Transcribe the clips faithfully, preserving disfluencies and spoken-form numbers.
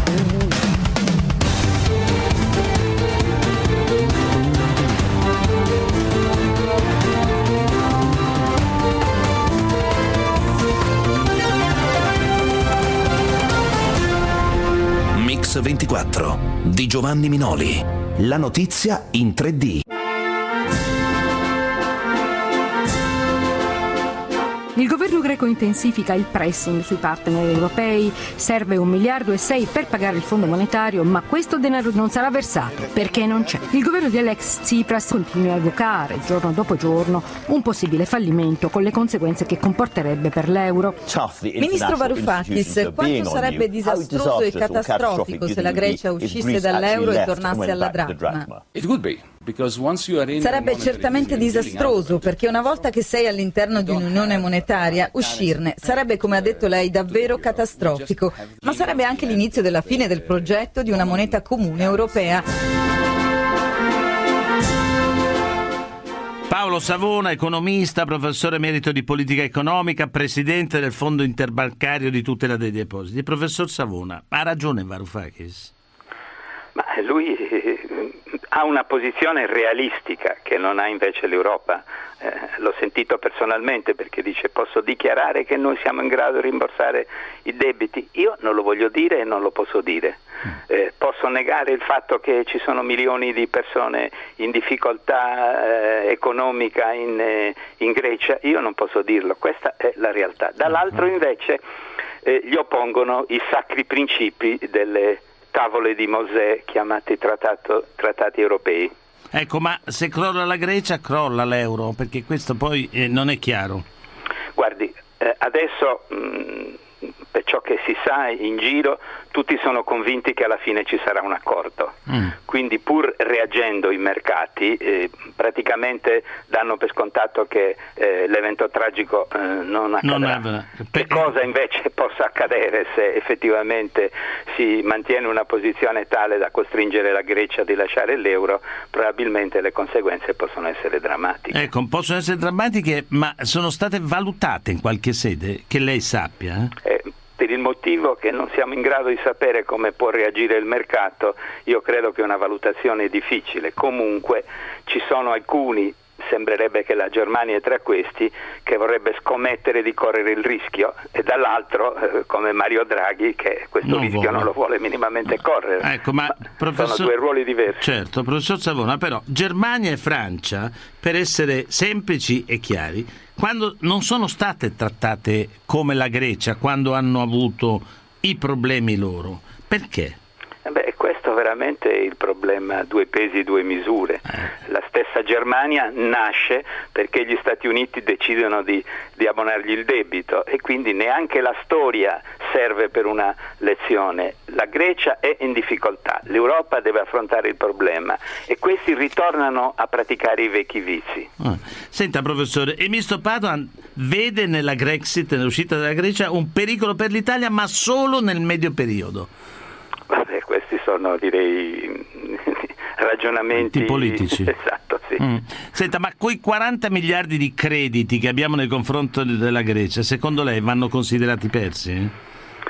Mix ventiquattro di Giovanni Minoli. La notizia in tre D. Il governo greco intensifica il pressing sui partner europei. Serve un miliardo e sei per pagare il fondo monetario, ma questo denaro non sarà versato perché non c'è. Il governo di Alex Tsipras continua a evocare giorno dopo giorno un possibile fallimento con le conseguenze che comporterebbe per l'euro. Ministro Varoufakis, quanto sarebbe disastroso e catastrofico se la Grecia uscisse dall'euro e tornasse alla dramma? Sarebbe certamente disastroso, perché una volta che sei all'interno di un'unione monetaria, uscirne sarebbe, come ha detto lei, davvero catastrofico, ma sarebbe anche l'inizio della fine del progetto di una moneta comune europea. Paolo Savona, economista, professore emerito di politica economica, presidente del Fondo Interbancario di Tutela dei Depositi. Professor Savona, ha ragione Varoufakis? Ma lui ha una posizione realistica che non ha invece l'Europa. Eh, l'ho sentito personalmente, perché dice: posso dichiarare che noi siamo in grado di rimborsare i debiti? Io non lo voglio dire e non lo posso dire. Eh, posso negare il fatto che ci sono milioni di persone in difficoltà eh, economica in, eh, in Grecia? Io non posso dirlo, questa è la realtà. Dall'altro invece eh, gli oppongono i sacri principi delle tavole di Mosè chiamati trattato, trattati europei. Ecco, ma se crolla la Grecia, crolla l'euro, perché questo poi eh, non è chiaro. Guardi, eh, adesso mh, per ciò che si sa in giro, tutti sono convinti che alla fine ci sarà un accordo. Mm. Quindi, pur reagendo i mercati, eh, praticamente danno per scontato che eh, l'evento tragico eh, non accadrà. Non che cosa invece possa accadere se effettivamente si mantiene una posizione tale da costringere la Grecia a rilasciare l'euro? Probabilmente le conseguenze possono essere drammatiche. Ecco, possono essere drammatiche, ma sono state valutate in qualche sede, che lei sappia? Eh? Eh, Per il motivo che non siamo in grado di sapere come può reagire il mercato, io credo che una valutazione è difficile. Comunque ci sono alcuni, sembrerebbe che la Germania è tra questi, che vorrebbe scommettere di correre il rischio, e dall'altro eh, come Mario Draghi, che questo non rischio vuole. non lo vuole minimamente correre. Ecco, ma, ma professor... sono due ruoli diversi. Certo, professor Savona, però Germania e Francia, per essere semplici e chiari, quando non sono state trattate come la Grecia, quando hanno avuto i problemi loro, perché? Eh beh, questo veramente è il problema, due pesi, due misure. Eh. La stessa Germania nasce perché gli Stati Uniti decidono di, di abbonargli il debito, e quindi neanche la storia serve per una lezione. La Grecia è in difficoltà, l'Europa deve affrontare il problema, e questi ritornano a praticare i vecchi vizi. Ah. Senta professore, il ministro Padoan vede nella Grexit, nell'uscita dalla Grecia, un pericolo per l'Italia, ma solo nel medio periodo. Vabbè, questi sono, direi, ragionamenti politici. Esatto, sì. Mm. Senta, ma quei quaranta miliardi di crediti che abbiamo nei confronti della Grecia, secondo lei vanno considerati persi?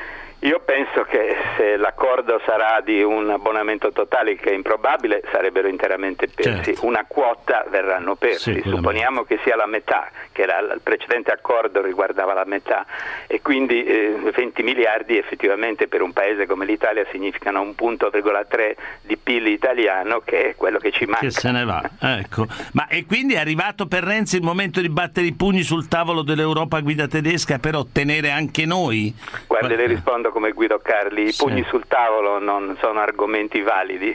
Io penso che se l'accordo sarà di un abbonamento totale, che è improbabile, sarebbero interamente persi. Certo. Una quota verranno persi, supponiamo che sia la metà, che era il precedente accordo riguardava la metà, e quindi eh, venti miliardi effettivamente per un paese come l'Italia significano un punto virgola tre di P I L italiano, che è quello che ci manca. Che se ne va, ecco. Ma e quindi è arrivato per Renzi il momento di battere i pugni sul tavolo dell'Europa a guida tedesca per ottenere anche noi? Guardi, le rispondo come Guido Carli, i pugni sì. sul tavolo non sono argomenti validi.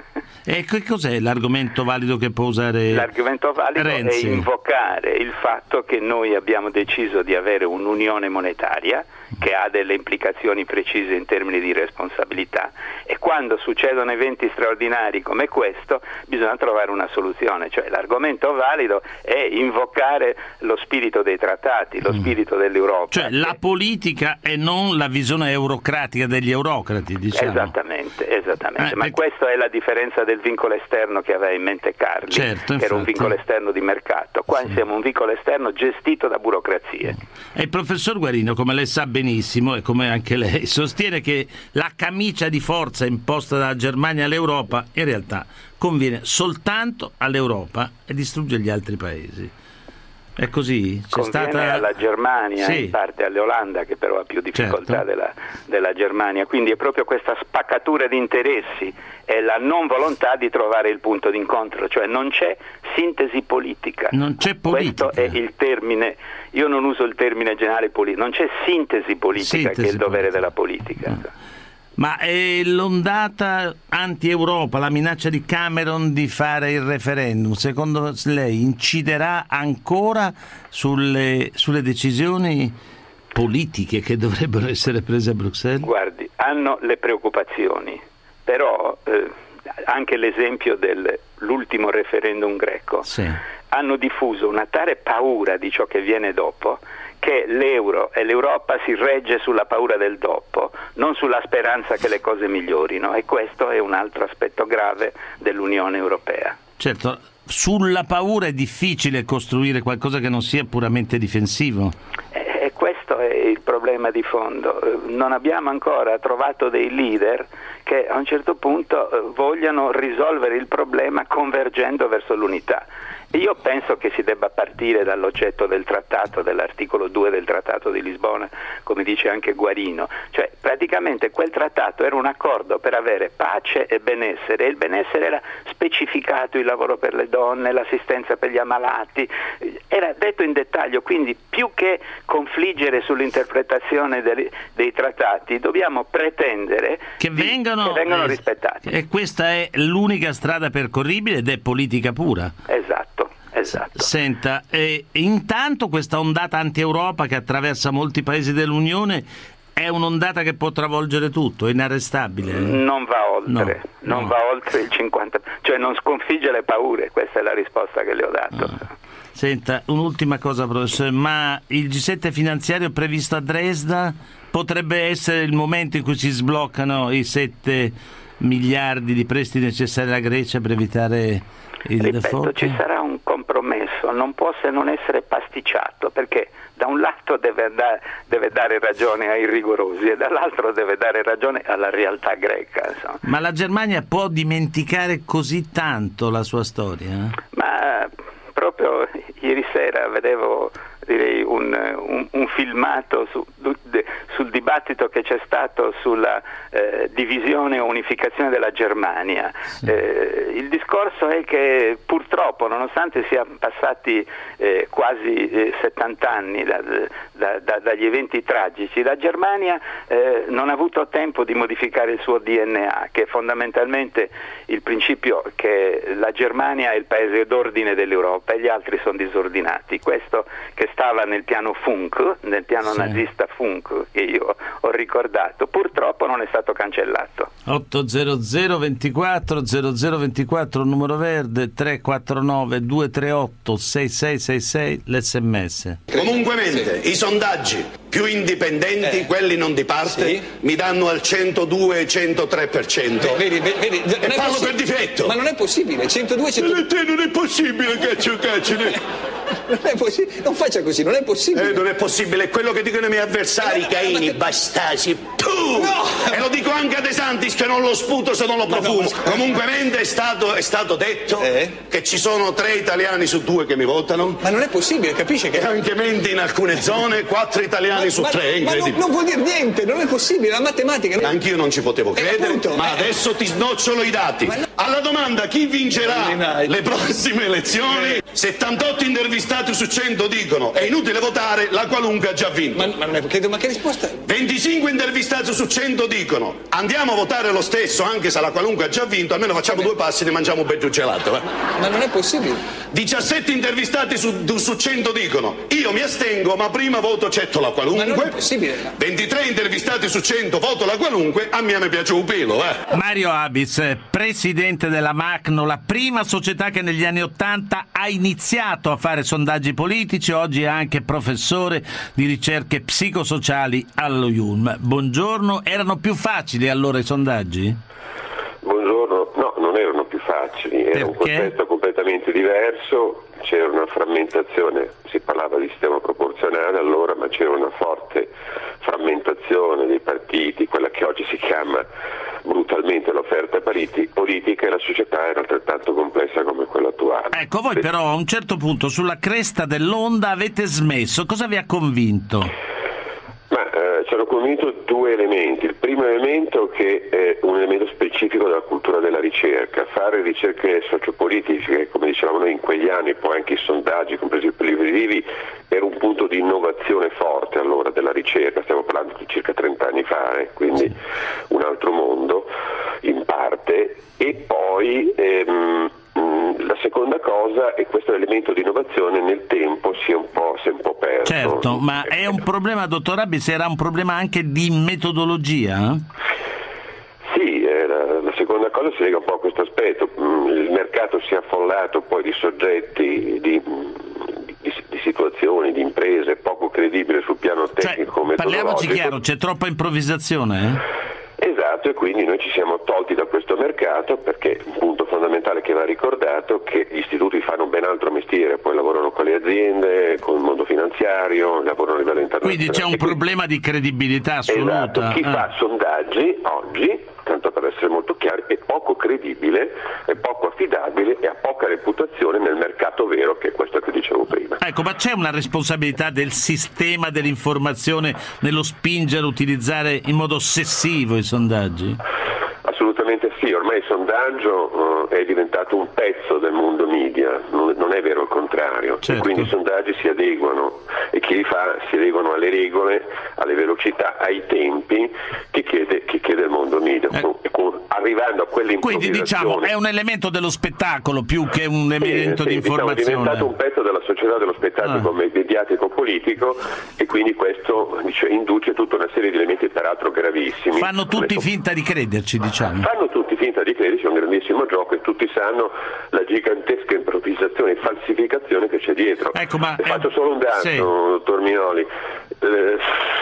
E che cos'è l'argomento valido che può usare L'argomento valido Renzi? È invocare il fatto che noi abbiamo deciso di avere un'unione monetaria che ha delle implicazioni precise in termini di responsabilità, e quando succedono eventi straordinari come questo bisogna trovare una soluzione. Cioè, l'argomento valido è invocare lo spirito dei trattati, lo spirito dell'Europa. Cioè che... la politica e non la visione eurocratica degli eurocrati, diciamo. Esattamente, esattamente. Eh, ma perché... questa è la differenza del vincolo esterno che aveva in mente Carli, certo, che era un vincolo esterno di mercato. Qua sì. siamo un vincolo esterno gestito da burocrazie. E il professor Guarino, come lei sa benissimo, benissimo, e come anche lei, sostiene che la camicia di forza imposta dalla Germania all'Europa in realtà conviene soltanto all'Europa e distrugge gli altri paesi. È così? C'è Conviene stata alla Germania, sì. in parte all'Olanda, che però ha più difficoltà certo. della, della Germania, quindi è proprio questa spaccatura di interessi e la non volontà di trovare il punto d'incontro, cioè non c'è sintesi politica. Non c'è politica. Questo è il termine, io non uso il termine generale politica, non c'è sintesi politica Sintesi che è il dovere politica. della politica. No. Ma è l'ondata anti-Europa, la minaccia di Cameron di fare il referendum, secondo lei inciderà ancora sulle, sulle decisioni politiche che dovrebbero essere prese a Bruxelles? Guardi, hanno le preoccupazioni, però eh, anche l'esempio dell'ultimo referendum greco, sì. hanno diffuso una tale paura di ciò che viene dopo che l'euro e l'Europa si regge sulla paura del dopo, non sulla speranza che le cose migliorino, e questo è un altro aspetto grave dell'Unione Europea. Certo, sulla paura è difficile costruire qualcosa che non sia puramente difensivo. E questo è il problema di fondo. Non abbiamo ancora trovato dei leader che a un certo punto vogliano risolvere il problema convergendo verso l'unità. Io penso che si debba partire dall'oggetto del trattato, dell'articolo due del trattato di Lisbona, come dice anche Guarino, cioè praticamente quel trattato era un accordo per avere pace e benessere, e il benessere era specificato, il lavoro per le donne, l'assistenza per gli ammalati, era detto in dettaglio, quindi più che confliggere sull'interpretazione dei, dei trattati dobbiamo pretendere che vengano, che vengano eh, rispettati. E questa è l'unica strada percorribile ed è politica pura. Esatto. Esatto. Senta, eh, intanto questa ondata anti-Europa che attraversa molti paesi dell'Unione è un'ondata che può travolgere tutto, è inarrestabile. Non va oltre, no, non no. va oltre il cinquanta, cioè non sconfigge le paure, questa è la risposta che le ho dato. No. Senta, un'ultima cosa professore, ma il G sette finanziario previsto a Dresda potrebbe essere il momento in cui si sbloccano i sette miliardi di prestiti necessari alla Grecia per evitare il Ripeto, default? ci sarà un compromesso, non può se non essere pasticciato, perché da un lato deve, andare, deve dare ragione ai rigorosi e dall'altro deve dare ragione alla realtà greca. Insomma. Ma la Germania può dimenticare così tanto la sua storia? Ma proprio ieri sera vedevo direi un, un, un filmato su, de, sul dibattito che c'è stato sulla eh, divisione o unificazione della Germania. Sì. Eh, il discorso è che purtroppo, nonostante siano passati eh, quasi eh, settanta anni da, da, da, dagli eventi tragici, la Germania eh, non ha avuto tempo di modificare il suo D N A, che è fondamentalmente il principio che la Germania è il paese d'ordine dell'Europa e gli altri sono disordinati. Questo che stava nel piano Funk, nel piano sì. nazista Funk, che io ho ricordato, purtroppo non è stato cancellato. ottocento ventiquattro zero zero ventiquattro numero verde, tre quattro nove due tre otto sei sei sei sei l'esse emme esse. Comunquemente sì. i sondaggi più indipendenti, eh. quelli non di parte, sì. mi danno al centodue centotré per cento. Vedi, vedi, vedi, e parlo per difetto. Ma non è possibile, centodue centotré. Non è possibile, caccio caccio. Non è possibile, non faccia così, non è possibile. Eh, non è possibile, è quello che dicono i miei avversari, eh, Caini, te... Bastasi, tu! No! E lo dico anche a De Santis che non lo sputo se non lo profumo. No, ma... Comunque è stato, è stato detto eh? che ci sono tre italiani su due che mi votano. Ma non è possibile, capisce che... E anche mente in alcune zone, quattro italiani ma, su ma, tre, è incredibile. Ma non, non vuol dire niente, non è possibile, la matematica... Non... Anch'io non ci potevo credere, appunto, ma eh... adesso ti snocciolo i dati. No... Alla domanda chi vincerà le prossime elezioni, settantotto intervistati su cento dicono è inutile votare, la qualunque ha già vinto. Ma, ma, non è, che, ma che risposta? venticinque intervistati su cento dicono andiamo a votare lo stesso anche se la qualunque ha già vinto, almeno facciamo Vabbè. due passi e ne mangiamo un bel gelato. Eh? Ma non è possibile. diciassette intervistati su, su cento dicono io mi astengo ma prima voto certo la qualunque. Ma non è possibile. ventitré intervistati su cento voto la qualunque, a me mi piace un pelo. Eh? Mario Abis, presidente della Macno, la prima società che negli anni Ottanta ha iniziato a fare sondaggi politici, oggi è anche professore di ricerche psicosociali allo I U M. Buongiorno, erano più facili allora i sondaggi? Buongiorno, no, non erano più facili, era Perché? un contesto completamente diverso, c'era una frammentazione, si parlava di sistema proporzionale allora, ma c'era una forte frammentazione dei partiti, quella che oggi si chiama brutalmente l'offerta pariti- politica, e la società era altrettanto complessa come quella attuale. Ecco, voi però a un certo punto sulla cresta dell'onda avete smesso, cosa vi ha convinto? Ma eh, ci hanno convinto due elementi. Il primo elemento che è un elemento specifico della cultura della ricerca, fare ricerche sociopolitiche, come dicevamo noi in quegli anni, poi anche i sondaggi, compresi i televisivi, era un punto di innovazione forte allora della ricerca, stiamo parlando di circa trenta anni fa, eh, quindi un altro mondo in parte, e poi ehm, la seconda cosa, e questo elemento di innovazione nel tempo si è un po', si è un po' perso. Certo, ma è un problema, dottor Abbis, era un problema anche di metodologia? Sì, eh, la, la seconda cosa si lega un po' a questo aspetto. Il mercato si è affollato poi di soggetti, di, di, di situazioni, di imprese poco credibili sul piano tecnico, cioè, metodologico. parliamoci chiaro, c'è troppa improvvisazione? Eh? Esatto, e quindi noi ci siamo tolti da questo mercato, perché un punto fondamentale che va ricordato è che gli istituti fanno ben altro mestiere, poi lavorano con le aziende, con il mondo finanziario, lavorano a livello internazionale. Quindi c'è un problema di credibilità assoluta. Esatto, chi ah. fa sondaggi oggi, tanto per essere molto chiari, è poco credibile, è poco affidabile e ha poca reputazione nel mercato vero, che è questo che dicevo prima. Ecco, ma c'è una responsabilità del sistema dell'informazione nello spingere a utilizzare in modo ossessivo i sondaggi? Assolutamente sì, ormai il sondaggio uh, è diventato un pezzo del mondo media, non, non è vero il contrario, certo. E quindi i sondaggi si adeguano, e chi li fa si adeguano alle regole, alle velocità, ai tempi che chiede, che chiede il mondo media, eh. con, con, arrivando a quell'improvvisazione. Quindi diciamo è un elemento dello spettacolo più che un elemento sì, di sì, informazione. Diciamo, è diventato un pezzo della società dello spettacolo ah. mediatico politico, e quindi questo dice, induce tutta una serie di elementi peraltro gravissimi. Fanno tutti finta di crederci, diciamo. Fanno tutti finta di crederci, è un grandissimo gioco, e tutti sanno la gigantesca improvvisazione e falsificazione che c'è dietro. Ecco, ma Le faccio solo un dato, sì. dottor Minoli. Eh,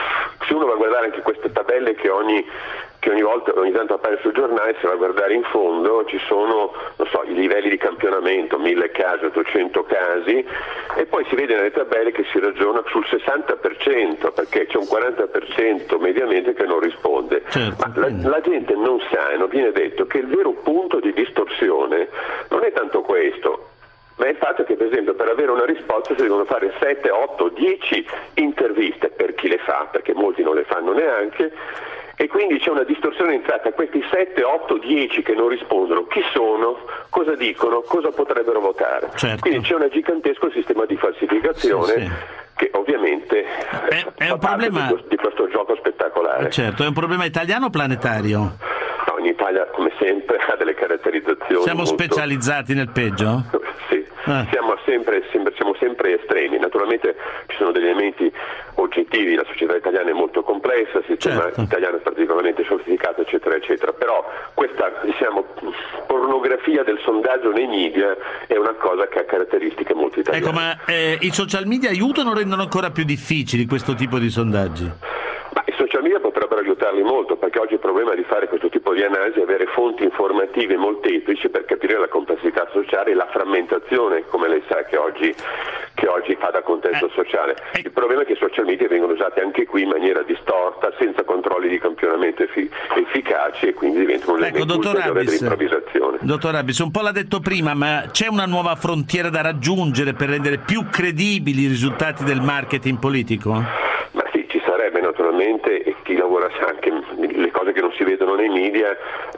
se uno va a guardare anche queste tabelle che ogni che ogni volta, ogni tanto appare sul giornale, se va a guardare in fondo ci sono, non so, i livelli di campionamento, mille casi, ottocento casi, e poi si vede nelle tabelle che si ragiona sul sessanta per cento, perché c'è un quaranta per cento mediamente che non risponde. Certo, Ma la, la gente non sa, e non viene detto, che il vero punto di distorsione non è tanto questo, ma è il fatto che, per esempio, per avere una risposta si devono fare sette, otto, dieci interviste per chi le fa, perché molti non le fanno neanche, e quindi c'è una distorsione in tratta. Questi sette, otto, dieci che non rispondono, chi sono, cosa dicono, cosa potrebbero votare. Certo. Quindi c'è un gigantesco sistema di falsificazione, sì, sì, che ovviamente è, è fa un parte problema di, questo, di questo gioco spettacolare. Certo, è un problema italiano o planetario? No, in Italia, come sempre, ha delle caratterizzazioni. Siamo molto... specializzati nel peggio? Sì, ah. siamo, sempre, sempre, siamo sempre estremi. Naturalmente ci sono degli elementi oggettivi, la società italiana è molto complessa, il sistema certo. italiano è particolarmente sofisticato, eccetera, eccetera. Però questa, diciamo, pornografia del sondaggio nei media è una cosa che ha caratteristiche molto italiane. Ecco, ma eh, i social media aiutano o rendono ancora più difficili questo tipo di sondaggi? Ma i social media potrebbero aiutarli molto, perché oggi il problema di fare questo tipo di analisi è avere fonti informative molteplici per capire la complessità sociale e la frammentazione, come lei sa, che oggi, che oggi fa da contesto eh, sociale. Eh, il problema è che i social media vengono usati anche qui in maniera distorta, senza controlli di campionamento effi- efficaci, e quindi diventano un ecco, elemento ulteriore di improvvisazione. Dottor Abbis, un po' l'ha detto prima, ma c'è una nuova frontiera da raggiungere per rendere più credibili i risultati del marketing politico? Ma sì, ci sarebbe naturalmente, e chi lavora sa anche le cose che non si vedono nei media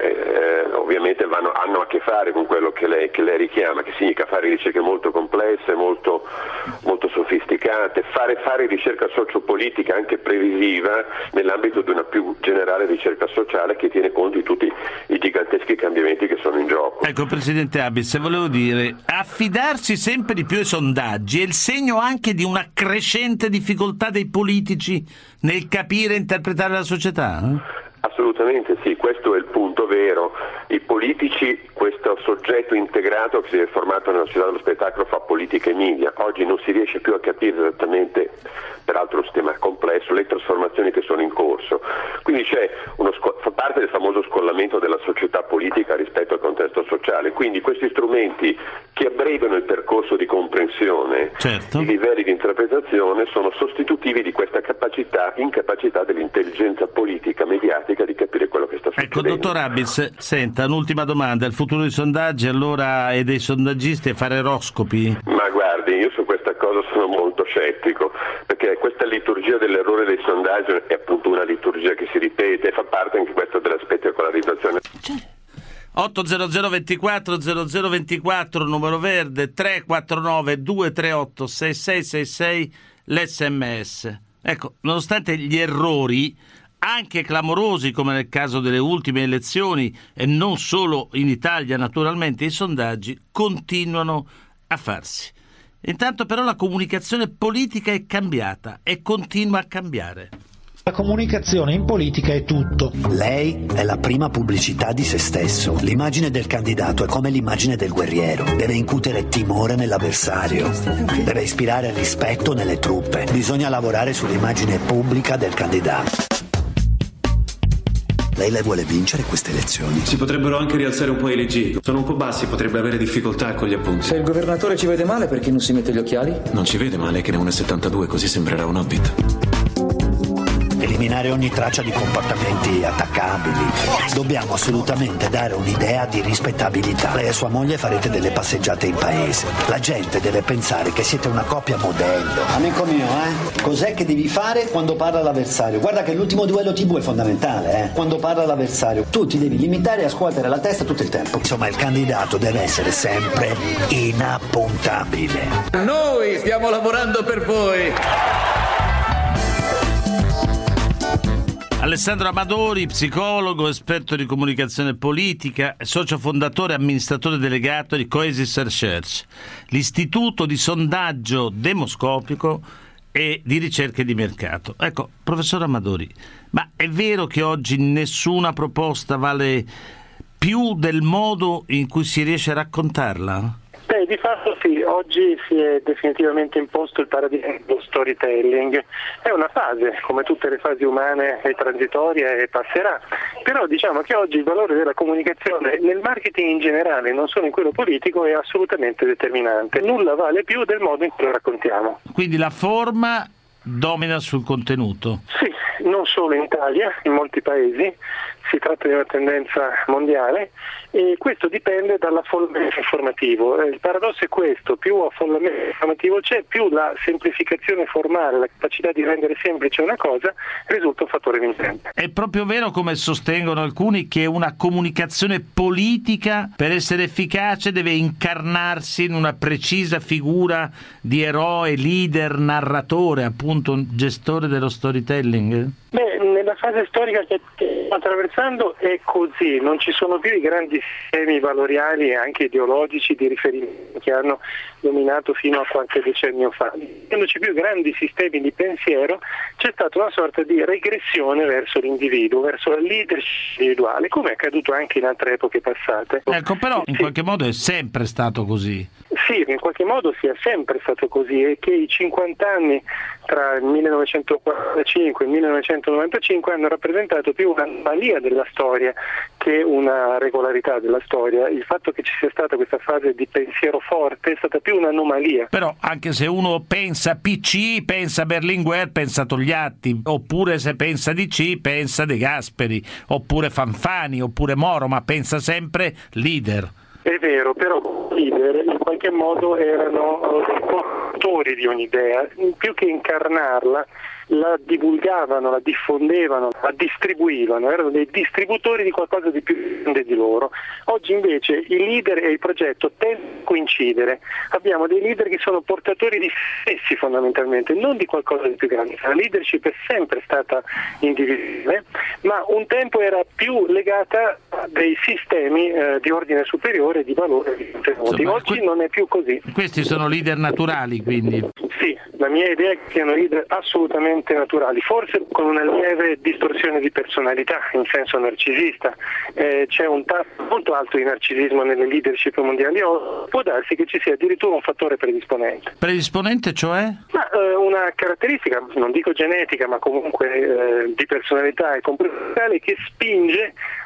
eh, ovviamente vanno, hanno a che fare con quello che lei, che lei richiama, che significa fare ricerche molto complesse, molto, molto sofisticate, fare, fare ricerca sociopolitica anche previsiva nell'ambito di una più generale ricerca sociale che tiene conto di tutti i giganteschi cambiamenti che sono in gioco. Ecco, Presidente Abbis, volevo dire, affidarsi sempre di più ai sondaggi è il segno anche di una crescente difficoltà dei politici nel capire e interpretare la società? Eh? Assolutamente sì, questo è il punto vero. I politici, questo soggetto integrato che si è formato nella società dello spettacolo, fa politica e media. Oggi non si riesce più a capire esattamente, peraltro un sistema complesso, le trasformazioni che sono in corso. Quindi c'è uno sco- fa parte del famoso scollamento della società politica rispetto al contesto sociale. Quindi questi strumenti che abbreviano il percorso di comprensione, certo. I livelli di interpretazione sono sostitutivi di questa capacità, incapacità dell'intelligenza politica, mediatica di capire quello che sta succedendo. Ecco, dottor Abitz, senta, un'ultima domanda: il futuro dei sondaggi allora e dei sondaggisti è fare oroscopi? Ma guardi, io su questa cosa sono molto scettico, perché questa liturgia dell'errore dei sondaggi è appunto una liturgia che si ripete e fa parte anche questa della spettacolarizzazione. otto zero zero ventiquattro zero zero ventiquattro numero verde, tre quattro nove due tre otto sei sei sei sei l'esse emme esse. Ecco, nonostante gli errori anche clamorosi come nel caso delle ultime elezioni e non solo in Italia naturalmente, i sondaggi continuano a farsi. Intanto però la comunicazione politica è cambiata e continua a cambiare. La comunicazione in politica è tutto. Lei è la prima pubblicità di se stesso. L'immagine del candidato è come l'immagine del guerriero. Deve incutere timore nell'avversario. Deve ispirare rispetto nelle truppe. Bisogna lavorare sull'immagine pubblica del candidato. Lei le vuole vincere queste elezioni? Si potrebbero anche rialzare un po' i leggi. Sono un po' bassi, potrebbe avere difficoltà con gli appunti. Se il governatore ci vede male, perché non si mette gli occhiali? Non ci vede male, che ne è uno virgola settantadue, così sembrerà un hobbit. Eliminare ogni traccia di comportamenti attaccabili. Dobbiamo assolutamente dare un'idea di rispettabilità. Lei e sua moglie farete delle passeggiate in paese. La gente deve pensare che siete una coppia modello. Amico mio, eh? Cos'è che devi fare quando parla l'avversario? Guarda che l'ultimo duello tivù è fondamentale, eh? Quando parla l'avversario, tu ti devi limitare a scuotere la testa tutto il tempo. Insomma, il candidato deve essere sempre inappuntabile. Noi stiamo lavorando per voi. Alessandro Amadori, psicologo, esperto di comunicazione politica, socio fondatore e amministratore delegato di Coesis Research, l'istituto di sondaggio demoscopico e di ricerche di mercato. Ecco, professor Amadori, ma è vero che oggi nessuna proposta vale più del modo in cui si riesce a raccontarla? Beh, di fatto sì, oggi si è definitivamente imposto il paradigma dello storytelling. È una fase, come tutte le fasi umane, è transitoria e passerà, però diciamo che oggi il valore della comunicazione nel marketing in generale, non solo in quello politico, è assolutamente determinante. Nulla vale più del modo in cui lo raccontiamo. Quindi la forma domina sul contenuto? Sì, non solo in Italia, in molti paesi. Si tratta di una tendenza mondiale e questo dipende dall'affollamento informativo. Il paradosso è questo: più affollamento informativo c'è, più la semplificazione formale, la capacità di rendere semplice una cosa risulta un fattore vincente. È proprio vero, come sostengono alcuni, che una comunicazione politica per essere efficace deve incarnarsi in una precisa figura di eroe, leader, narratore, appunto un gestore dello storytelling? Beh, nella fase storica che stiamo attraversando è così, non ci sono più i grandi sistemi valoriali e anche ideologici di riferimento che hanno dominato fino a qualche decennio fa. Non essendoci più grandi sistemi di pensiero, c'è stata una sorta di regressione verso l'individuo, verso la leadership individuale, come è accaduto anche in altre epoche passate. Ecco, però in sì. qualche modo è sempre stato così. Sì, in qualche modo sia sempre stato così, e che i cinquanta anni tra il millenovecentoquarantacinque e il millenovecentonovantacinque hanno rappresentato più un'anomalia della storia che una regolarità della storia. Il fatto che ci sia stata questa fase di pensiero forte è stata più un'anomalia. Però anche se uno pensa P C, pensa Berlinguer, pensa Togliatti, oppure se pensa D C, pensa De Gasperi, oppure Fanfani, oppure Moro, ma pensa sempre leader. È vero, però i leader in qualche modo erano dei portatori di un'idea, più che incarnarla la divulgavano, la diffondevano, la distribuivano, erano dei distributori di qualcosa di più grande di loro. Oggi invece il leader e il progetto tendono a coincidere, abbiamo dei leader che sono portatori di se stessi fondamentalmente, non di qualcosa di più grande. La leadership è sempre stata individuale, ma un tempo era più legata a dei sistemi eh, di ordine superiore, di valore, di contenuti. Insomma, Oggi que- non è più così. Questi sono leader naturali, quindi? Sì, la mia idea è che siano leader assolutamente naturali, forse con una lieve distorsione di personalità in senso narcisista. Eh, c'è un tasso molto alto di narcisismo nelle leadership mondiali, o può darsi che ci sia addirittura un fattore predisponente. Predisponente cioè? Ma, eh, una caratteristica, non dico genetica, ma comunque eh, di personalità e comportamentale, che spinge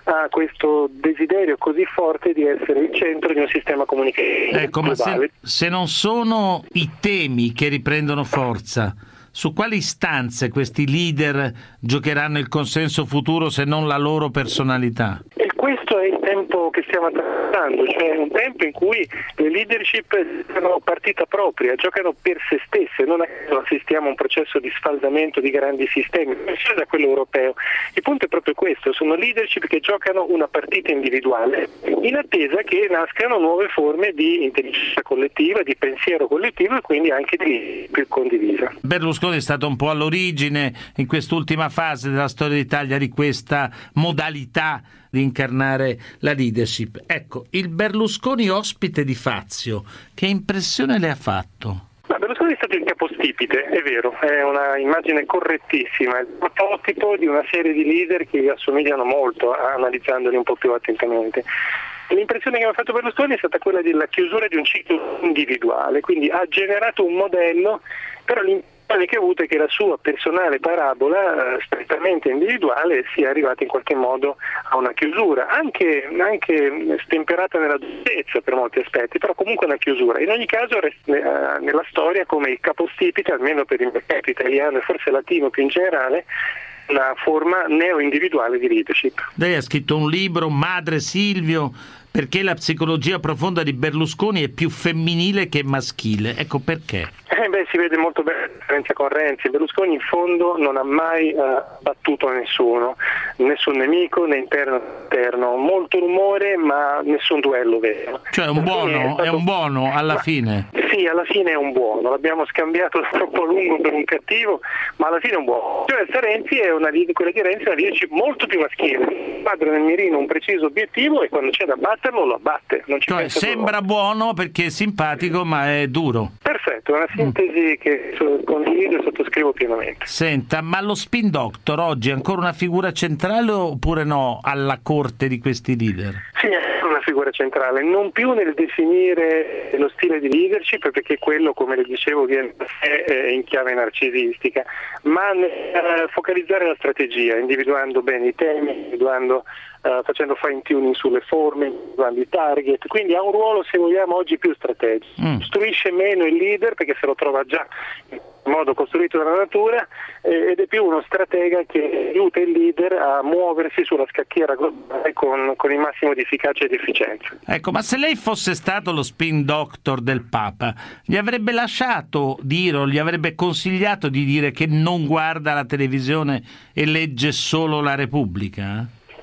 ha questo desiderio così forte di essere il centro di un sistema comunicativo ecco, globale. Ma se, se non sono i temi che riprendono forza, su quali istanze questi leader giocheranno il consenso futuro se non la loro personalità? E questo è il tempo che stiamo attraversando, cioè un tempo in cui le leadership sono partita propria, giocano per se stesse, non assistiamo a un processo di sfaldamento di grandi sistemi, sia da quello europeo. Il punto è proprio questo, sono leadership che giocano una partita individuale in attesa che nascano nuove forme di intelligenza collettiva, di pensiero collettivo e quindi anche di più condivisa. Berlusconi è stato un po' all'origine in quest'ultima fase della storia d'Italia di questa modalità di incarnare la leadership. Ecco, il Berlusconi ospite di Fazio, che impressione le ha fatto? Ma Berlusconi è stato il capostipite, è vero, è una immagine correttissima, è il prototipo di una serie di leader che gli assomigliano molto, analizzandoli un po' più attentamente. L'impressione che mi ha fatto Berlusconi è stata quella della chiusura di un ciclo individuale, quindi ha generato un modello, però l'impressione che ha avuto è che la sua personale parabola eh, strettamente individuale sia arrivata in qualche modo a una chiusura, anche, anche stemperata nella dolcezza per molti aspetti, però comunque una chiusura. In ogni caso resta eh, nella storia come il capostipite, almeno per il mercato italiano e forse latino più in generale, una forma neo-individuale di leadership. Lei ha scritto un libro, Madre Silvio, perché la psicologia profonda di Berlusconi è più femminile che maschile. Ecco perché. Eh beh, si vede molto bene la differenza con Renzi. Berlusconi in fondo non ha mai uh, battuto nessuno, nessun nemico né interno né esterno, molto rumore ma nessun duello vero. Cioè un buono, è, stato... è un buono alla ma, fine. Sì, alla fine è un buono, l'abbiamo scambiato troppo a lungo per un cattivo, ma alla fine è un buono. Cioè Renzi è una quella di Renzi è una leadership molto più maschile. Padre nel mirino un preciso obiettivo e quando c'è da batterlo lo abbatte. Non ci cioè, sembra buono perché è simpatico ma è duro. Perfetto, è una sintesi mm. che condivido e sottoscrivo pienamente. Senta, ma lo spin doctor oggi è ancora una figura centrale oppure no alla corte di questi leader? Sì, è una figura centrale, non più nel definire lo stile di leadership perché quello, come le dicevo, viene in chiave narcisistica, ma nel focalizzare la strategia, individuando bene i temi, individuando Uh, facendo fine tuning sulle forme, individuando i target, quindi ha un ruolo, se vogliamo, oggi più strategico. Mm. Costruisce meno il leader perché se lo trova già in modo costruito dalla natura eh, ed è più uno stratega che aiuta il leader a muoversi sulla scacchiera globale con, con il massimo di efficacia e di efficienza. Ecco, ma se lei fosse stato lo spin doctor del Papa, gli avrebbe lasciato dire o gli avrebbe consigliato di dire che non guarda la televisione e legge solo la Repubblica?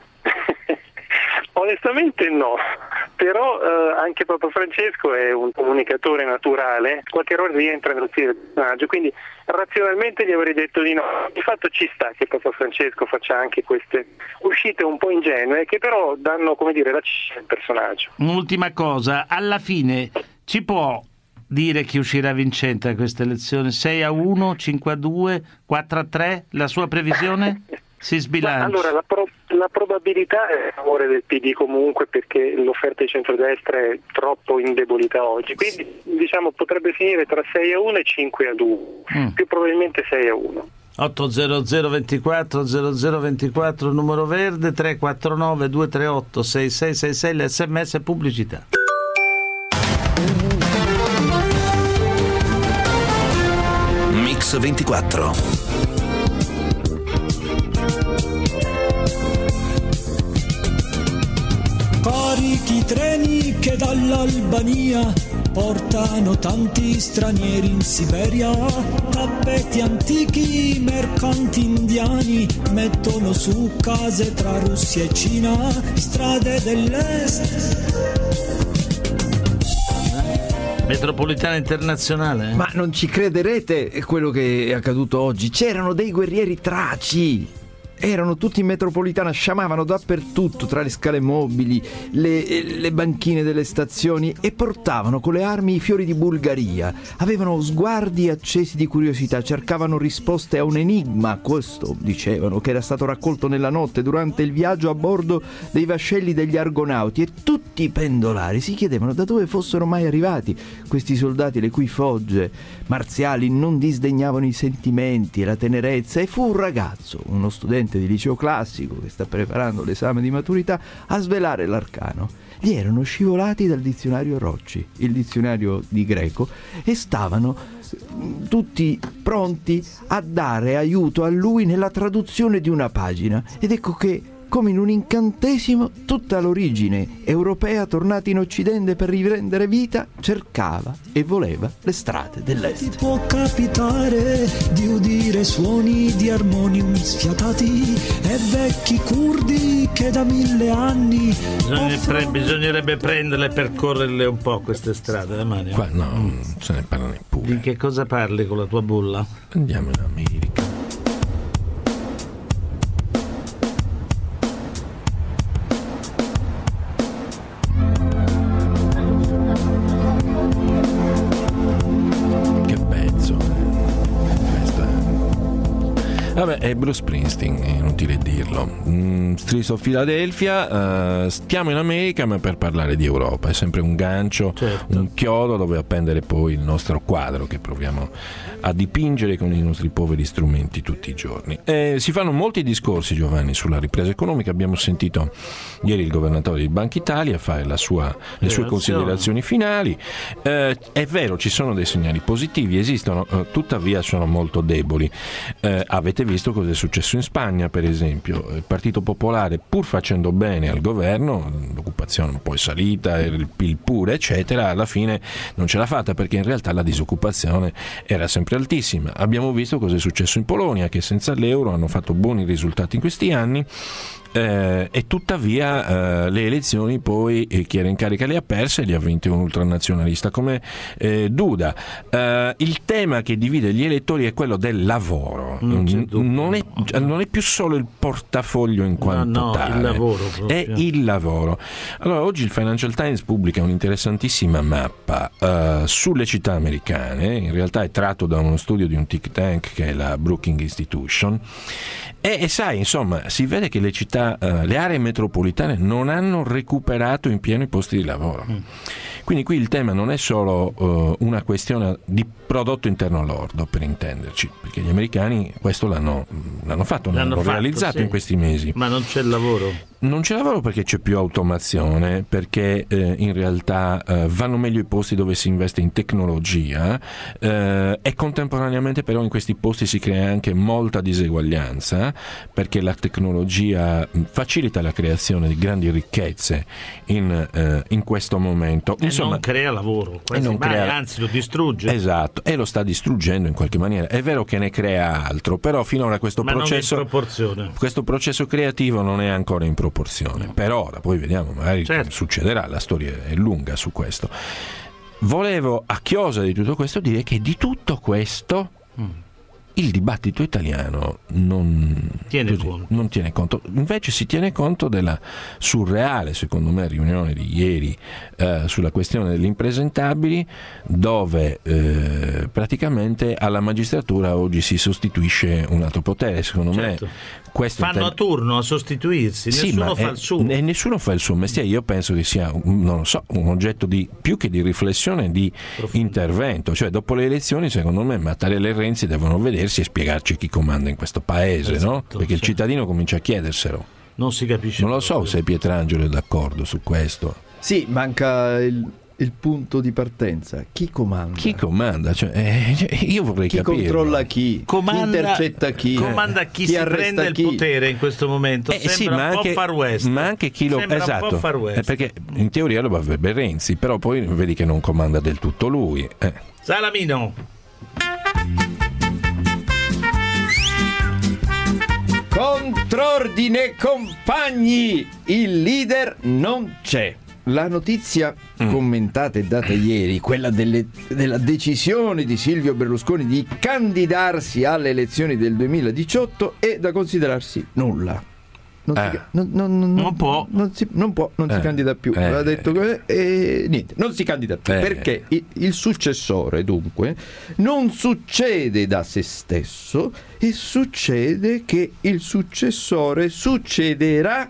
Onestamente no, però eh, anche Papa Francesco è un comunicatore naturale, qualche errore rientra nello stile del personaggio, quindi razionalmente gli avrei detto di no. Di fatto ci sta che Papa Francesco faccia anche queste uscite un po' ingenue che però danno, come dire, la cifra del personaggio. Un'ultima cosa, alla fine ci può dire chi uscirà vincente da queste elezioni? sei a uno, cinque a due, quattro a tre? La sua previsione? Si sbilancia? Allora, la, pro- la probabilità è a favore del P D comunque perché l'offerta di centrodestra è troppo indebolita oggi, quindi diciamo potrebbe finire tra sei a uno e cinque a due, mm. più probabilmente sei a uno. otto zero zero ventiquattro zero zero ventiquattro numero verde, tre quattro nove due tre otto sei sei sei sei l'S M S pubblicità. Mix ventiquattro. Carichi treni che dall'Albania portano tanti stranieri in Siberia, tappeti antichi, mercanti indiani mettono su case tra Russia e Cina, strade dell'est. Metropolitana internazionale? Ma non ci crederete quello che è accaduto oggi. C'erano dei guerrieri traci. Erano tutti in metropolitana, sciamavano dappertutto, tra le scale mobili, le, le banchine delle stazioni e portavano con le armi i fiori di Bulgaria. Avevano sguardi accesi di curiosità, cercavano risposte a un enigma, questo dicevano, che era stato raccolto nella notte durante il viaggio a bordo dei vascelli degli Argonauti, e tutti i pendolari si chiedevano da dove fossero mai arrivati questi soldati le cui fogge marziali non disdegnavano i sentimenti e la tenerezza. E fu un ragazzo, uno studente studente di liceo classico che sta preparando l'esame di maturità a svelare l'arcano. Gli erano scivolati dal dizionario Rocci, il dizionario di greco, e stavano tutti pronti a dare aiuto a lui nella traduzione di una pagina. Ed ecco che, come in un incantesimo, tutta l'origine europea tornata in Occidente per riprendere vita cercava e voleva le strade dell'Est. Ti può capitare di udire suoni di armonium sfiatati e vecchi curdi che da mille anni Bisogna pre- bisognerebbe prenderle e percorrerle un po' queste strade, eh, Mario? Qua no, non se ne parla neppure. Di che cosa parli con la tua bulla? Andiamo in America. Vabbè, è Bruce Springsteen, è inutile dirlo. Mm, Streets of Philadelphia, uh, stiamo in America ma per parlare di Europa, è sempre un gancio, certo. Un chiodo dove appendere poi il nostro quadro che proviamo a dipingere con i nostri poveri strumenti tutti i giorni. Eh, si fanno molti discorsi, Giovanni, sulla ripresa economica. Abbiamo sentito ieri il governatore di Banca Italia fare la sua, le sue considerazioni finali. Eh, è vero, ci sono dei segnali positivi, esistono, eh, tuttavia sono molto deboli. Eh, avete visto cosa è successo in Spagna, per esempio. Il Partito Popolare, pur facendo bene al governo, l'occupazione un po' è salita, il P I L pure, eccetera, alla fine non ce l'ha fatta perché in realtà la disoccupazione era sempre altissima. Abbiamo visto cosa è successo in Polonia, che senza l'euro hanno fatto buoni risultati in questi anni. Eh, e tuttavia eh, le elezioni poi eh, chi era in carica le ha perse e le ha vinte un ultranazionalista come eh, Duda. Eh, il tema che divide gli elettori è quello del lavoro, non, non, è, non è più solo il portafoglio in quanto no, no, tale, il lavoro è il lavoro. Allora oggi il Financial Times pubblica un'interessantissima mappa eh, sulle città americane, in realtà è tratto da uno studio di un think tank che è la Brookings Institution. E, e sai, insomma, si vede che le città, uh, le aree metropolitane non hanno recuperato in pieno i posti di lavoro. Mm. Quindi qui il tema non è solo uh, una questione di prodotto interno lordo, per intenderci, perché gli americani questo l'hanno, l'hanno fatto, l'hanno, l'hanno fatto, realizzato sì. In questi mesi. Ma non c'è lavoro? Non c'è lavoro perché c'è più automazione, perché eh, in realtà eh, vanno meglio i posti dove si investe in tecnologia eh, e contemporaneamente però in questi posti si crea anche molta diseguaglianza, perché la tecnologia facilita la creazione di grandi ricchezze in, eh, in questo momento. E Insomma, non crea lavoro, e non mai, crea... anzi lo distrugge. Esatto, e lo sta distruggendo in qualche maniera. È vero che ne crea altro, però finora questo Ma processo non in proporzione. questo processo creativo non è ancora in proporzione. Per ora, poi vediamo, magari certo. Succederà, la storia è lunga su questo. Volevo a chiosa di tutto questo dire che di tutto questo mm. il dibattito italiano non tiene, così, conto. non tiene conto, invece si tiene conto della surreale, secondo me, riunione di ieri eh, sulla questione delle impresentabili, dove eh, praticamente alla magistratura oggi si sostituisce un altro potere, secondo certo. me. Questo fanno tem- a turno a sostituirsi, sì, nessuno fa è, il suo. E nessuno fa il suo mestiere. Io penso che sia, non lo so, un oggetto di più che di riflessione, di profondo intervento. Cioè, dopo le elezioni, secondo me, Mattarella e Renzi devono vedersi e spiegarci chi comanda in questo paese, esatto, no? Perché sì. Il cittadino comincia a chiederselo. Non si capisce. Non lo so proprio. se Pietrangelo è d'accordo su questo. Sì, manca il. il punto di partenza. Chi comanda? Chi comanda? Cioè, eh, io vorrei chi capire. Chi controlla chi? Comanda, chi intercetta chi? Comanda chi, chi si prende chi? il potere in questo momento. Eh, Sembra sì, ma un anche, po' Far West. Ma anche chi lo Sembra esatto. un po' Far West. Eh, perché in teoria lo avrebbe Renzi, però poi vedi che non comanda del tutto lui. Eh. Salamino. Contrordine, compagni! Il leader non c'è. La notizia mm. commentata e data ieri, quella delle, della decisione di Silvio Berlusconi di candidarsi alle elezioni del duemiladiciotto, è da considerarsi nulla. Non, eh. si, non, non, non, non può, non si, non, può, non eh. si candida più. Eh. L'ha detto e niente, non si candida più eh. perché il, il successore, dunque, non succede da se stesso e succede che il successore succederà.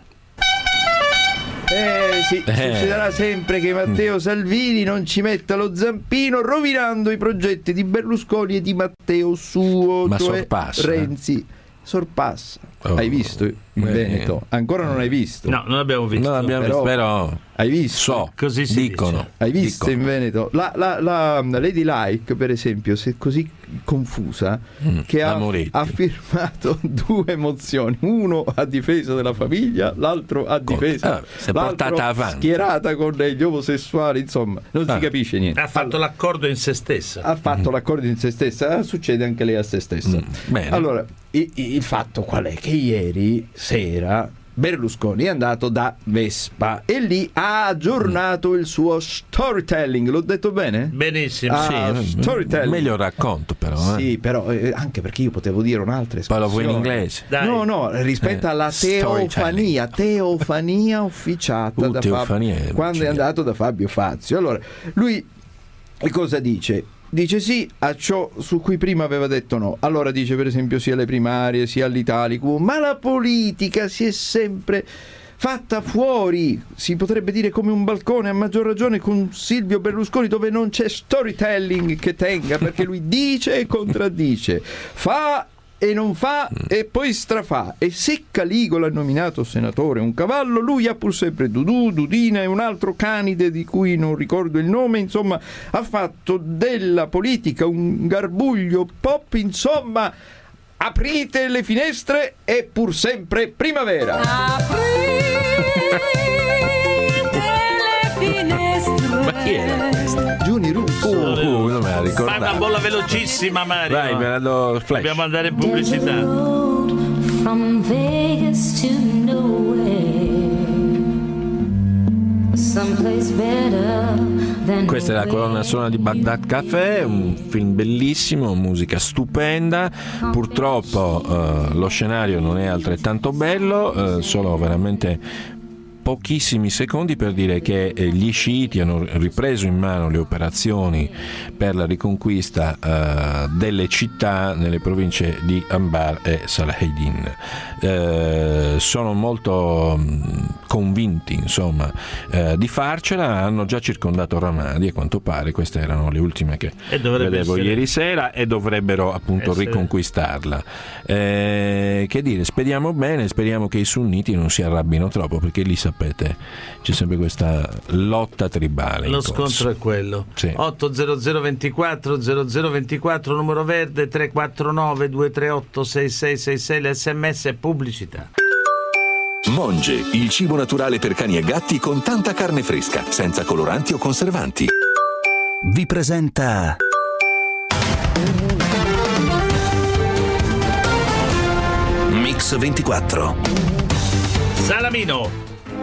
Eh sì, eh. succederà sempre che Matteo Salvini non ci metta lo zampino, rovinando i progetti di Berlusconi e di Matteo suo, ma cioè sorpassa, Renzi. sorpassa. Oh, hai visto in beh. Veneto? Ancora non hai visto? No, non abbiamo visto. Non abbiamo Però- visto, però Hai visto? so, Così si dicono. dice. Hai visto Dicono. in Veneto? La, la, la Lady Like, per esempio, si è così confusa Mm, che la ha, Moretti. ha firmato due mozioni, uno a difesa della famiglia, l'altro a difesa ah, si è l'altro portata avanti. schierata con gli omosessuali, insomma, non Ah. si capisce niente. Ha fatto l'accordo in se stessa. Ha fatto l'accordo in se stessa, succede anche lei a se stessa. Mm, bene. Allora, i- i- il fatto qual è? Che ieri sera Berlusconi è andato da Vespa e lì ha aggiornato il suo storytelling. L'ho detto bene? Benissimo. Ah, Sì, storytelling. meglio racconto però. Eh. Sì, però eh, anche perché io potevo dire un'altra Poi lo espressione. vuoi in inglese? Dai. No, no, rispetto Eh, alla storytelling. teofania, teofania ufficiata Uh, da teofania Fabio, è quando è micidiale. andato da Fabio Fazio. Allora, lui e cosa dice? Dice sì a ciò su cui prima aveva detto no. Allora dice per esempio sia alle primarie sia all'Italicum, ma la politica si è sempre fatta fuori, si potrebbe dire come un balcone, a maggior ragione con Silvio Berlusconi, dove non c'è storytelling che tenga, perché lui dice e contraddice, fa e non fa e poi strafà, e se Caligola ha nominato senatore un cavallo, lui ha pur sempre Dudù, Dudina e un altro canide di cui non ricordo il nome, insomma ha fatto della politica un garbuglio pop, insomma aprite le finestre è pur sempre primavera. Ma chi era questa? Giuni Russo. Uh, uh, non me la Fai ricordavo. una bolla velocissima, Mario. Vai, me la do flash. Dobbiamo andare in pubblicità. From Vegas to nowhere, someplace better than Questa è la colonna sonora di Baghdad Café, un film bellissimo, musica stupenda. Purtroppo eh, lo scenario non è altrettanto bello, eh, solo veramente pochissimi secondi per dire che eh, gli sciiti hanno ripreso in mano le operazioni per la riconquista eh, delle città nelle province di Anbar e Salaheddin. Eh, sono molto mh, convinti, insomma, eh, di farcela. Hanno già circondato Ramadi, a quanto pare. Queste erano le ultime che E dovrebbe vedevo essere- ieri sera, e dovrebbero appunto essere- riconquistarla. Eh, che dire, speriamo bene, speriamo che i sunniti non si arrabbino troppo, perché lì sapete c'è sempre questa lotta tribale. Lo in corso. scontro è quello. Sì. otto zero zero ventiquattro zero zero ventiquattro numero verde, tre quattro nove due tre otto sei sei sei sei, l'sms e pubblicità. Monge, il cibo naturale per cani e gatti con tanta carne fresca, senza coloranti o conservanti. Vi presenta Mix ventiquattro. Salamino.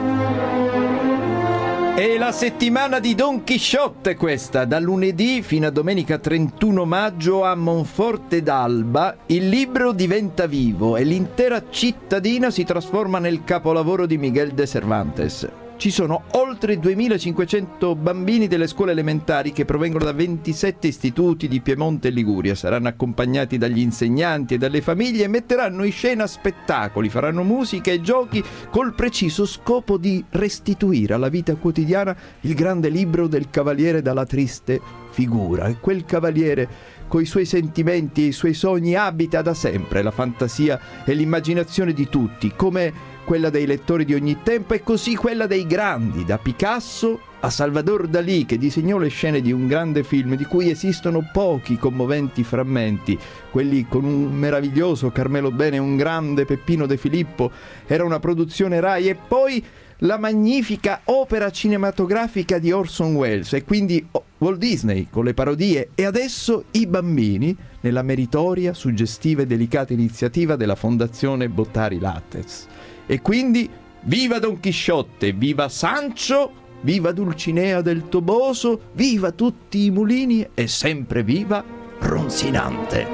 È la settimana di Don Chisciotte questa, da lunedì fino a domenica trentuno maggio a Monforte d'Alba. Il libro diventa vivo e l'intera cittadina si trasforma nel capolavoro di Miguel de Cervantes. Ci sono oltre duemilacinquecento bambini delle scuole elementari che provengono da ventisette istituti di Piemonte e Liguria. Saranno accompagnati dagli insegnanti e dalle famiglie e metteranno in scena spettacoli, faranno musica e giochi col preciso scopo di restituire alla vita quotidiana il grande libro del cavaliere dalla triste figura. E quel cavaliere, coi suoi sentimenti e i suoi sogni, abita da sempre la fantasia e l'immaginazione di tutti, come quella dei lettori di ogni tempo e così quella dei grandi, da Picasso a Salvador Dalì, che disegnò le scene di un grande film di cui esistono pochi commoventi frammenti. Quelli con un meraviglioso Carmelo Bene e un grande Peppino De Filippo era una produzione Rai, e poi la magnifica opera cinematografica di Orson Welles e quindi Walt Disney con le parodie, e adesso i bambini nella meritoria, suggestiva e delicata iniziativa della Fondazione Bottari Lattes. E quindi viva Don Chisciotte, viva Sancho, viva Dulcinea del Toboso, viva tutti i mulini e sempre viva Ronzinante.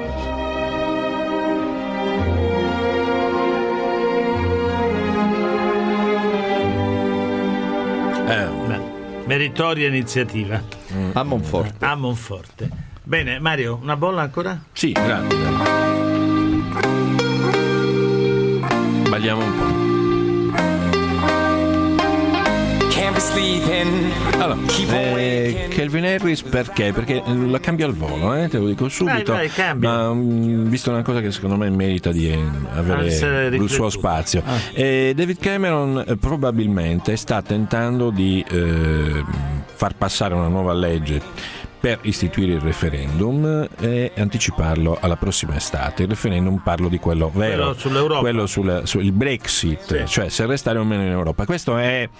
Eh, meritoria iniziativa. Mm. A Monforte. A Monforte. Bene, Mario, una bolla ancora? Sì, grazie. Balliamo un po'. Can't Allora, eh, Calvin Harris perché? Perché la cambia al volo, eh? Te lo dico subito. Vai, vai, cambia. Ma um, visto una cosa che secondo me merita di eh, avere il suo spazio. Ah. Eh, David Cameron eh, probabilmente sta tentando di eh, far passare una nuova legge per istituire il referendum e anticiparlo alla prossima estate. Il referendum, parlo di quello vero, quello sull'Europa, quello sul, sul Brexit, sì. Cioè se restare o meno in Europa. Questo è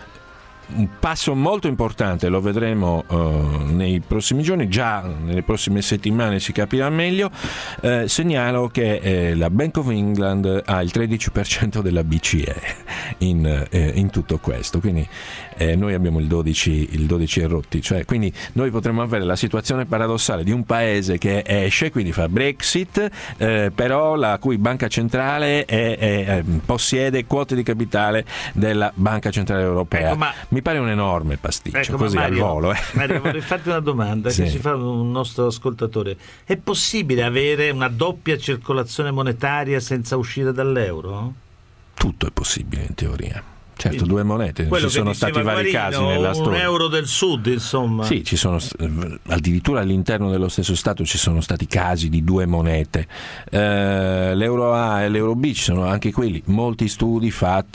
un passo molto importante, lo vedremo uh, nei prossimi giorni, già nelle prossime settimane si capirà meglio. Eh, segnalo che eh, la Bank of England ha il tredici per cento della B C E in, eh, in tutto questo, quindi eh, noi abbiamo il dodici il dodici e rotti, cioè quindi noi potremmo avere la situazione paradossale di un paese che esce, quindi fa Brexit, eh, però la cui banca centrale è, è, è, possiede quote di capitale della Banca Centrale Europea. Ecco, ma mi pare un enorme pasticcio, ecco, così Mario, al volo. Eh. Mario, vorrei farti una domanda sì. che ci fa un nostro ascoltatore. È possibile avere una doppia circolazione monetaria senza uscire dall'euro? Tutto è possibile in teoria. Certo, Quindi, due monete, ci sono stati vari Guarino, casi nella un storia. Un euro del sud, insomma. Sì, ci sono addirittura all'interno dello stesso Stato ci sono stati casi di due monete. Eh, l'euro A e l'euro B, ci sono anche quelli, molti studi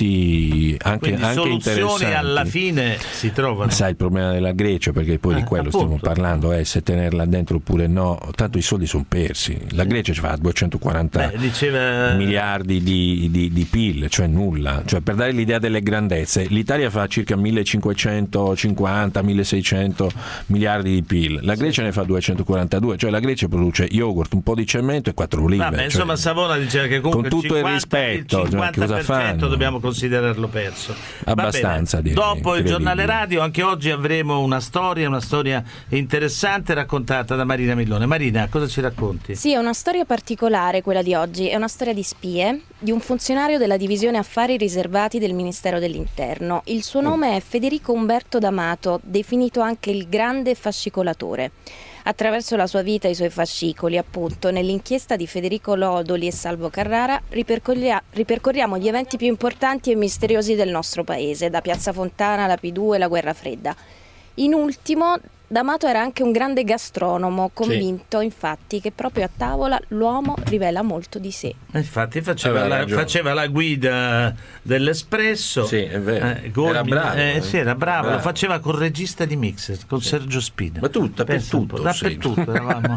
fatti anche, Quindi anche soluzioni interessanti. alla fine si trovano. Sai, il problema della Grecia, perché poi eh, di quello appunto. stiamo parlando, è se tenerla dentro oppure no, tanto i soldi sono persi. La Grecia ci fa duecentoquaranta Beh, diceva... miliardi di, di, di P I L, cioè nulla. Cioè, per dare l'idea delle grandezze, l'Italia fa circa millecinquecentocinquanta milleseicento miliardi di P I L, la Grecia ne fa duecentoquarantadue, cioè la Grecia produce yogurt, un po' di cemento e quattro olive. Vabbè, cioè, insomma, Savona diceva che comunque con tutto il, cinquanta, il rispetto, il cinquanta per cento cosa fanno? dobbiamo considerarlo perso. Abbastanza, direi, dopo il giornale incredibile. radio anche oggi avremo una storia, una storia interessante raccontata da Marina Millone. Marina, cosa ci racconti? Sì, è una storia particolare quella di oggi, è una storia di spie, di un funzionario della divisione affari riservati del Ministero dell'Interno. Il suo nome è Federico Umberto D'Amato, definito anche il grande fascicolatore. Attraverso la sua vita e i suoi fascicoli, appunto, nell'inchiesta di Federico Lodoli e Salvo Carrara ripercorria- ripercorriamo gli eventi più importanti e misteriosi del nostro paese, da Piazza Fontana alla P due e la Guerra Fredda. In ultimo, D'Amato era anche un grande gastronomo, convinto sì. infatti che proprio a tavola l'uomo rivela molto di sé. Infatti faceva, la, faceva la guida dell'Espresso. Sì, è vero. Eh, Gormi, era bravo. Eh, eh. sì, era bravo, bravo. Lo faceva con il regista di Mixer, con sì. Sergio Spina. Ma tutto, dappertutto. Dappertutto eravamo.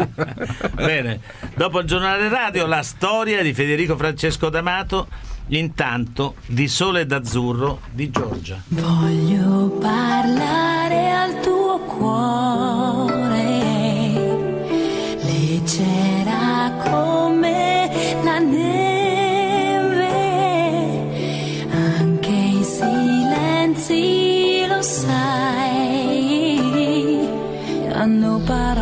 Bene, dopo il giornale radio, la storia di Federico Francesco D'Amato. Intanto di Sole d'Azzurro di Giorgia. Voglio parlare al tuo cuore, leggera come la neve, anche i silenzi lo sai, hanno parlato